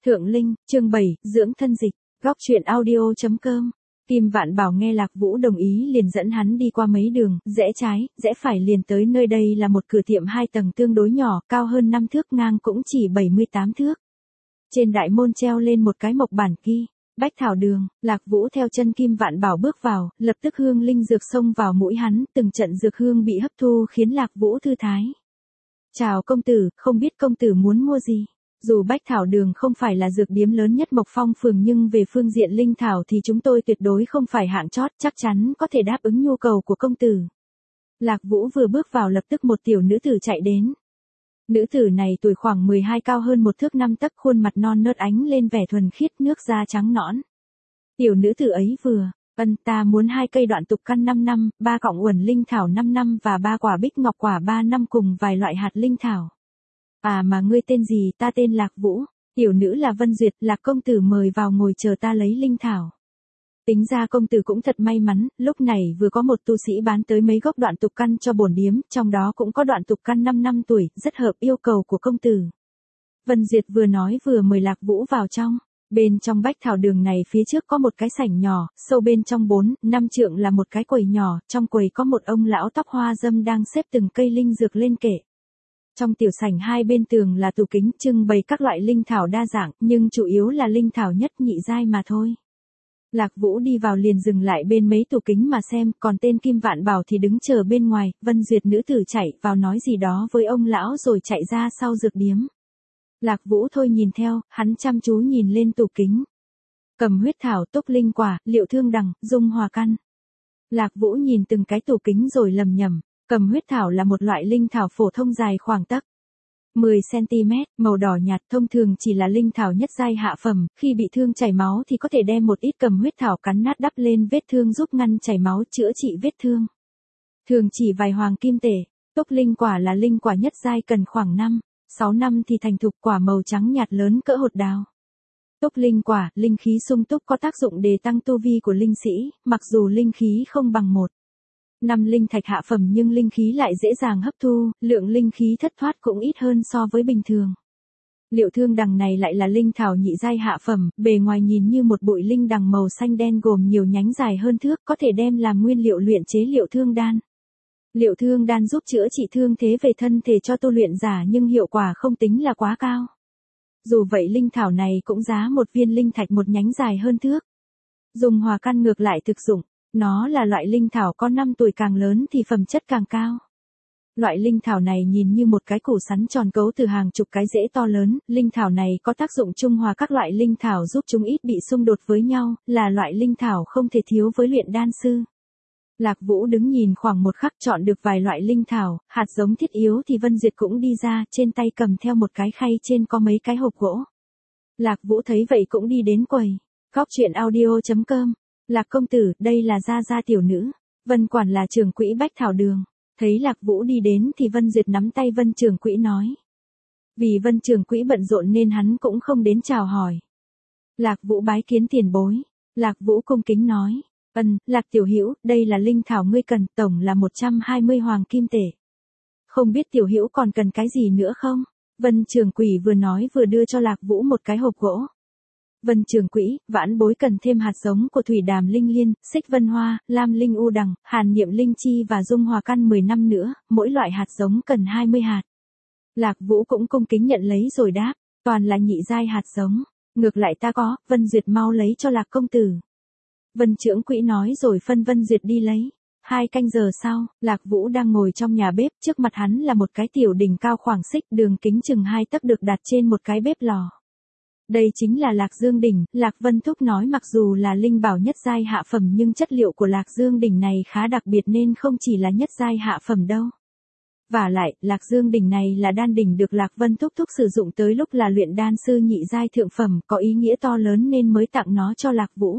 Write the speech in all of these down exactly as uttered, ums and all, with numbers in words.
Thượng Linh, chương bảy, dưỡng thân dịch, góc truyện audio.com. Kim Vạn Bảo nghe Lạc Vũ đồng ý liền dẫn hắn đi qua mấy đường, rẽ trái, rẽ phải liền tới nơi đây là một cửa tiệm hai tầng tương đối nhỏ, cao hơn năm thước, ngang cũng chỉ bảy mươi tám thước. Trên đại môn treo lên một cái mộc bản ghi, Bách Thảo Đường. Lạc Vũ theo chân Kim Vạn Bảo bước vào, lập tức hương linh dược xông vào mũi hắn, từng trận dược hương bị hấp thu khiến Lạc Vũ thư thái. Chào công tử, không biết công tử muốn mua gì? Dù Bách Thảo Đường không phải là dược điếm lớn nhất Mộc Phong phường nhưng về phương diện linh thảo thì chúng tôi tuyệt đối không phải hạng chót, chắc chắn có thể đáp ứng nhu cầu của công tử. Lạc Vũ vừa bước vào lập tức một tiểu nữ tử chạy đến. Nữ tử này tuổi khoảng mười hai, cao hơn một thước năm tấc, khuôn mặt non nớt ánh lên vẻ thuần khiết, nước da trắng nõn. Tiểu nữ tử ấy vừa, ân ta muốn hai cây đoạn tục căn năm năm, ba cọng uẩn linh thảo năm năm và ba quả bích ngọc quả ba năm cùng vài loại hạt linh thảo. À mà ngươi tên gì? Ta tên Lạc Vũ. Tiểu nữ là Vân Duyệt, Lạc công tử mời vào ngồi chờ ta lấy linh thảo. Tính ra công tử cũng thật may mắn, lúc này vừa có một tu sĩ bán tới mấy gốc đoạn tục căn cho bổn điếm, trong đó cũng có đoạn tục căn năm năm tuổi, rất hợp yêu cầu của công tử. Vân Duyệt vừa nói vừa mời Lạc Vũ vào trong. Bên trong Bách Thảo Đường này phía trước có một cái sảnh nhỏ, sâu bên trong bốn, năm trượng là một cái quầy nhỏ, trong quầy có một ông lão tóc hoa râm đang xếp từng cây linh dược lên kệ. Trong tiểu sảnh hai bên tường là tủ kính trưng bày các loại linh thảo đa dạng, nhưng chủ yếu là linh thảo nhất nhị giai mà thôi. Lạc Vũ đi vào liền dừng lại bên mấy tủ kính mà xem, còn tên Kim Vạn Bảo thì đứng chờ bên ngoài. Vân Duyệt nữ tử chạy vào nói gì đó với ông lão rồi chạy ra sau dược điếm. Lạc Vũ thôi nhìn theo, hắn chăm chú nhìn lên tủ kính. Cầm huyết thảo, túc linh quả, liệu thương đằng, dung hòa căn. Lạc Vũ nhìn từng cái tủ kính rồi lầm nhầm. Cầm huyết thảo là một loại linh thảo phổ thông dài khoảng tấc mười xăng-ti-mét, màu đỏ nhạt, thông thường chỉ là linh thảo nhất giai hạ phẩm, khi bị thương chảy máu thì có thể đem một ít cầm huyết thảo cắn nát đắp lên vết thương giúp ngăn chảy máu, chữa trị vết thương. Thường chỉ vài hoàng kim tệ. Túc linh quả là linh quả nhất giai, cần khoảng năm, sáu năm thì thành thục, quả màu trắng nhạt lớn cỡ hột đào. Túc linh quả, linh khí sung túc có tác dụng đề tăng tu vi của linh sĩ, mặc dù linh khí không bằng một năm linh thạch hạ phẩm nhưng linh khí lại dễ dàng hấp thu, lượng linh khí thất thoát cũng ít hơn so với bình thường. Liệu thương đằng này lại là linh thảo nhị giai hạ phẩm, bề ngoài nhìn như một bụi linh đằng màu xanh đen gồm nhiều nhánh dài hơn thước, có thể đem làm nguyên liệu luyện chế liệu thương đan. Liệu thương đan giúp chữa trị thương thế về thân thể cho tu luyện giả nhưng hiệu quả không tính là quá cao. Dù vậy linh thảo này cũng giá một viên linh thạch một nhánh dài hơn thước. Dùng hòa căn ngược lại thực dụng. Nó là loại linh thảo có năm tuổi, càng lớn thì phẩm chất càng cao. Loại linh thảo này nhìn như một cái củ sắn tròn cấu từ hàng chục cái rễ to lớn, linh thảo này có tác dụng trung hòa các loại linh thảo giúp chúng ít bị xung đột với nhau, là loại linh thảo không thể thiếu với luyện đan sư. Lạc Vũ đứng nhìn khoảng một khắc chọn được vài loại linh thảo, hạt giống thiết yếu thì Vân Duyệt cũng đi ra, trên tay cầm theo một cái khay trên có mấy cái hộp gỗ. Lạc Vũ thấy vậy cũng đi đến quầy. Góc truyện audio.com. Lạc công tử, đây là Gia Gia tiểu nữ. Vân quản là trưởng quỹ Bách Thảo Đường. Thấy Lạc Vũ đi đến thì Vân Duyệt nắm tay Vân trưởng quỹ nói. Vì Vân trưởng quỹ bận rộn nên hắn cũng không đến chào hỏi. Lạc Vũ bái kiến tiền bối. Lạc Vũ cung kính nói. Ân, Lạc tiểu hữu, đây là linh thảo ngươi cần, tổng là một trăm hai mươi hoàng kim tệ. Không biết tiểu hữu còn cần cái gì nữa không? Vân trưởng quỹ vừa nói vừa đưa cho Lạc Vũ một cái hộp gỗ. Vân trưởng quỹ, vãn bối cần thêm hạt giống của thủy đàm linh liên, xích vân hoa, lam linh u đằng, hàn niệm linh chi và dung hòa căn mười năm nữa, mỗi loại hạt giống cần hai mươi hạt. Lạc Vũ cũng cung kính nhận lấy rồi đáp, toàn là nhị giai hạt giống, ngược lại ta có. Vân Duyệt mau lấy cho Lạc công tử. Vân trưởng quỹ nói rồi phân Vân Duyệt đi lấy. Hai canh giờ sau, Lạc Vũ đang ngồi trong nhà bếp, trước mặt hắn là một cái tiểu đỉnh cao khoảng xích, đường kính chừng hai tấc được đặt trên một cái bếp lò. Đây chính là Lạc Dương đỉnh. Lạc Vân Thúc nói mặc dù là linh bảo nhất giai hạ phẩm nhưng chất liệu của Lạc Dương đỉnh này khá đặc biệt nên không chỉ là nhất giai hạ phẩm đâu. Vả lại, Lạc Dương đỉnh này là đan đỉnh được Lạc Vân Thúc Thúc sử dụng tới lúc là luyện đan sư nhị giai thượng phẩm, có ý nghĩa to lớn nên mới tặng nó cho Lạc Vũ.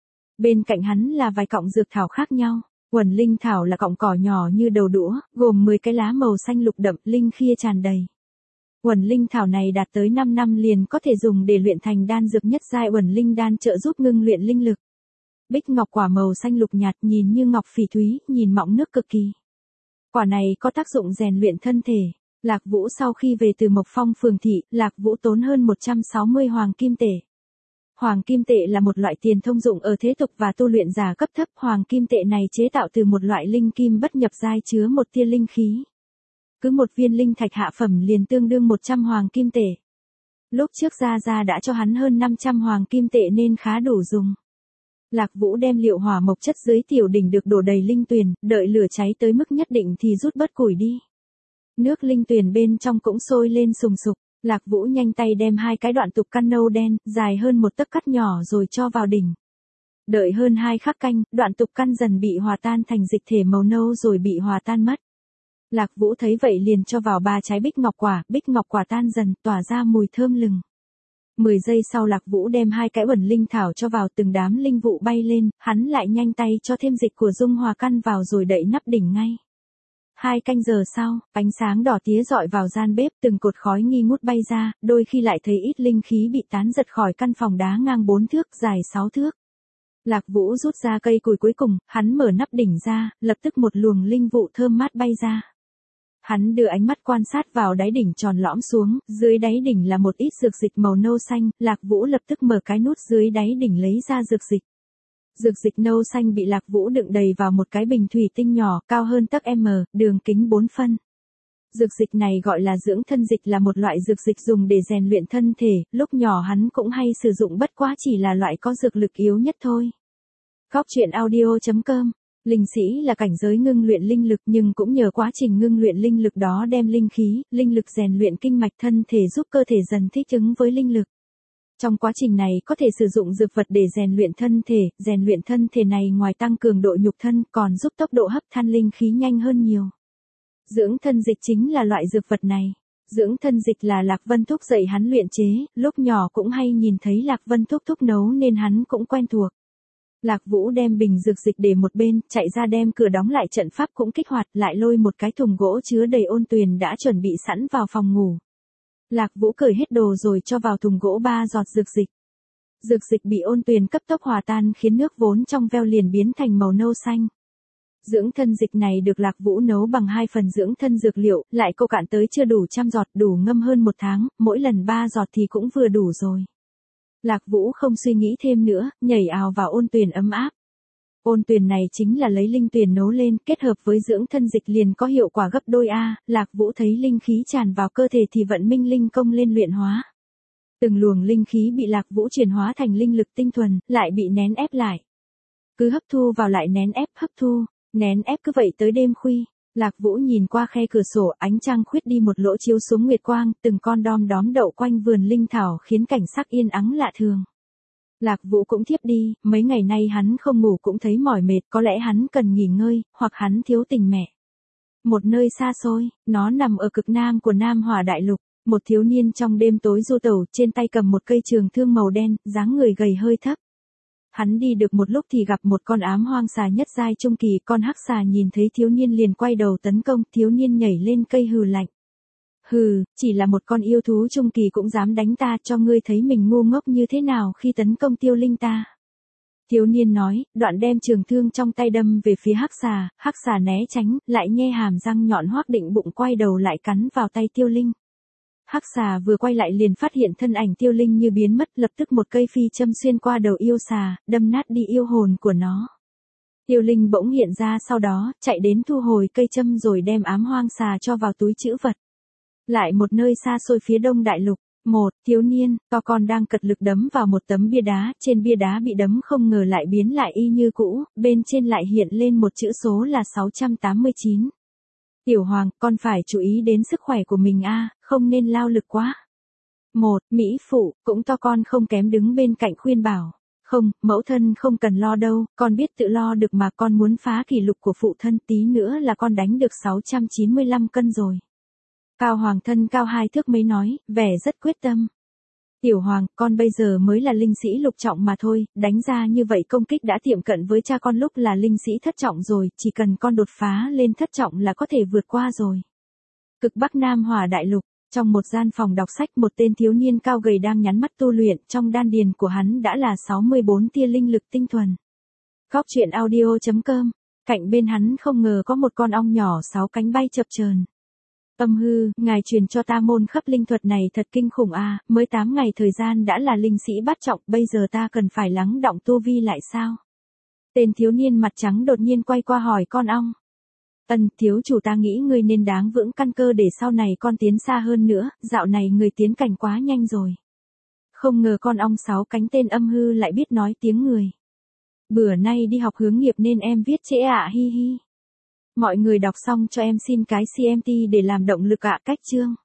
Bên cạnh hắn là vài cọng dược thảo khác nhau. Uẩn linh thảo là cọng cỏ nhỏ như đầu đũa, gồm mười cái lá màu xanh lục đậm, linh khia tràn đầy. Uẩn linh thảo này đạt tới năm năm liền có thể dùng để luyện thành đan dược nhất giai uẩn linh đan, trợ giúp ngưng luyện linh lực. Bích ngọc quả màu xanh lục nhạt, nhìn như ngọc phỉ thúy, nhìn mọng nước cực kỳ. Quả này có tác dụng rèn luyện thân thể. Lạc Vũ sau khi về từ Mộc Phong phường thị, Lạc Vũ tốn hơn một trăm sáu mươi hoàng kim tệ. Hoàng kim tệ là một loại tiền thông dụng ở thế tục và tu luyện giả cấp thấp. Hoàng kim tệ này chế tạo từ một loại linh kim bất nhập giai chứa một tia linh khí. Cứ một viên linh thạch hạ phẩm liền tương đương một trăm hoàng kim tệ. Lúc trước Gia Gia đã cho hắn hơn năm trăm hoàng kim tệ nên khá đủ dùng. Lạc Vũ đem liệu hỏa mộc chất dưới tiểu đỉnh được đổ đầy linh tuyền, đợi lửa cháy tới mức nhất định thì rút bớt củi đi. Nước linh tuyền bên trong cũng sôi lên sùng sục. Lạc Vũ nhanh tay đem hai cái đoạn tục căn nâu đen, dài hơn một tấc cắt nhỏ rồi cho vào đỉnh. Đợi hơn hai khắc canh, đoạn tục căn dần bị hòa tan thành dịch thể màu nâu rồi bị hòa tan mất. Lạc Vũ thấy vậy liền cho vào ba trái bích ngọc quả, bích ngọc quả tan dần, tỏa ra mùi thơm lừng. Mười giây sau Lạc Vũ đem hai cái uẩn linh thảo cho vào, từng đám linh vụ bay lên, hắn lại nhanh tay cho thêm dịch của dung hòa căn vào rồi đậy nắp đỉnh ngay. Hai canh giờ sau, ánh sáng đỏ tía rọi vào gian bếp, từng cột khói nghi ngút bay ra, đôi khi lại thấy ít linh khí bị tán giật khỏi căn phòng đá ngang bốn thước, dài sáu thước. Lạc Vũ rút ra cây củi cuối cùng, hắn mở nắp đỉnh ra, lập tức một luồng linh vụ thơm mát bay ra. Hắn đưa ánh mắt quan sát vào đáy đỉnh tròn lõm xuống, dưới đáy đỉnh là một ít dược dịch màu nâu xanh, Lạc Vũ lập tức mở cái nút dưới đáy đỉnh lấy ra dược dịch. Dược dịch nâu xanh bị Lạc Vũ đựng đầy vào một cái bình thủy tinh nhỏ, cao hơn tấc M, đường kính bốn phân. Dược dịch này gọi là dưỡng thân dịch, là một loại dược dịch dùng để rèn luyện thân thể, lúc nhỏ hắn cũng hay sử dụng, bất quá chỉ là loại có dược lực yếu nhất thôi. Góc truyện audio chấm com. Linh sĩ là cảnh giới ngưng luyện linh lực, nhưng cũng nhờ quá trình ngưng luyện linh lực đó đem linh khí, linh lực rèn luyện kinh mạch thân thể, giúp cơ thể dần thích ứng với linh lực. Trong quá trình này có thể sử dụng dược vật để rèn luyện thân thể, rèn luyện thân thể này ngoài tăng cường độ nhục thân còn giúp tốc độ hấp than linh khí nhanh hơn nhiều. Dưỡng thân dịch chính là loại dược vật này. Dưỡng thân dịch là Lạc Vân Thúc dạy hắn luyện chế, lúc nhỏ cũng hay nhìn thấy Lạc Vân Thúc thúc nấu nên hắn cũng quen thuộc. Lạc Vũ đem bình dược dịch để một bên, chạy ra đem cửa đóng lại, trận pháp cũng kích hoạt, lại lôi một cái thùng gỗ chứa đầy ôn tuyền đã chuẩn bị sẵn vào phòng ngủ. Lạc Vũ cởi hết đồ rồi cho vào thùng gỗ ba giọt dược dịch. Dược dịch bị ôn tuyền cấp tốc hòa tan khiến nước vốn trong veo liền biến thành màu nâu xanh. Dưỡng thân dịch này được Lạc Vũ nấu bằng hai phần dưỡng thân dược liệu, lại cô cạn tới chưa đủ trăm giọt, đủ ngâm hơn một tháng, mỗi lần ba giọt thì cũng vừa đủ rồi. Lạc Vũ không suy nghĩ thêm nữa, nhảy ào vào ôn tuyền ấm áp. Ôn tuyền này chính là lấy linh tuyền nấu lên, kết hợp với dưỡng thân dịch liền có hiệu quả gấp đôi a. Lạc Vũ thấy linh khí tràn vào cơ thể thì vận minh linh công lên luyện hóa. Từng luồng linh khí bị Lạc Vũ chuyển hóa thành linh lực tinh thuần, lại bị nén ép lại. Cứ hấp thu vào lại nén ép, hấp thu, nén ép cứ vậy tới đêm khuya. Lạc Vũ nhìn qua khe cửa sổ, ánh trăng khuyết đi một lỗ chiếu xuống nguyệt quang, từng con đom đóm đậu quanh vườn linh thảo khiến cảnh sắc yên ắng lạ thường. Lạc Vũ cũng thiếp đi, mấy ngày nay hắn không ngủ cũng thấy mỏi mệt, có lẽ hắn cần nghỉ ngơi, hoặc hắn thiếu tình mẹ. Một nơi xa xôi, nó nằm ở cực nam của Nam Hỏa Đại Lục, một thiếu niên trong đêm tối du tẩu, trên tay cầm một cây trường thương màu đen, dáng người gầy hơi thấp. Hắn đi được một lúc thì gặp một con ám hoang xà nhất giai trung kỳ, con hắc xà nhìn thấy thiếu niên liền quay đầu tấn công, thiếu niên nhảy lên cây hừ lạnh. Hừ, chỉ là một con yêu thú trung kỳ cũng dám đánh ta, cho ngươi thấy mình ngu ngốc như thế nào khi tấn công tiêu linh ta. Thiếu niên nói, đoạn đem trường thương trong tay đâm về phía hắc xà, hắc xà né tránh, lại nhe hàm răng nhọn hoác định bụng quay đầu lại cắn vào tay tiêu linh. Hắc xà vừa quay lại liền phát hiện thân ảnh tiêu linh như biến mất, lập tức một cây phi châm xuyên qua đầu yêu xà, đâm nát đi yêu hồn của nó. Tiêu linh bỗng hiện ra sau đó, chạy đến thu hồi cây châm rồi đem ám hoang xà cho vào túi trữ vật. Lại một nơi xa xôi phía đông đại lục, một thiếu niên, to con đang cật lực đấm vào một tấm bia đá, trên bia đá bị đấm không ngờ lại biến lại y như cũ, bên trên lại hiện lên một chữ số là sáu trăm tám mươi chín. Tiểu Hoàng, con phải chú ý đến sức khỏe của mình a, không nên lao lực quá. Một, mỹ phụ, cũng to con không kém đứng bên cạnh khuyên bảo. Không, mẫu thân không cần lo đâu, con biết tự lo được mà, con muốn phá kỷ lục của phụ thân tí nữa là con đánh được sáu trăm chín mươi lăm cân rồi. Cao Hoàng thân cao hai thước mấy nói, vẻ rất quyết tâm. Tiểu Hoàng, con bây giờ mới là linh sĩ lục trọng mà thôi, đánh ra như vậy công kích đã tiệm cận với cha con lúc là linh sĩ thất trọng rồi, chỉ cần con đột phá lên thất trọng là có thể vượt qua rồi. Cực Bắc Nam Hỏa Đại Lục, trong một gian phòng đọc sách một tên thiếu niên cao gầy đang nhắm mắt tu luyện, trong đan điền của hắn đã là sáu mươi bốn tia linh lực tinh thuần. Góc truyện audio chấm com, cạnh bên hắn không ngờ có một con ong nhỏ sáu cánh bay chập chờn. Âm hư, ngài truyền cho ta môn khắp linh thuật này thật kinh khủng a, mới tám ngày thời gian đã là linh sĩ bát trọng, bây giờ ta cần phải lắng đọng tu vi lại sao? Tên thiếu niên mặt trắng đột nhiên quay qua hỏi con ong. Ân, thiếu chủ ta nghĩ ngươi nên đáng vững căn cơ để sau này con tiến xa hơn nữa, dạo này người tiến cảnh quá nhanh rồi. Không ngờ con ong sáu cánh tên âm hư lại biết nói tiếng người. Bữa nay đi học hướng nghiệp nên em viết trễ ạ, hi hi. Mọi người đọc xong cho em xin cái xê em tê để làm động lực ạ, cách chương.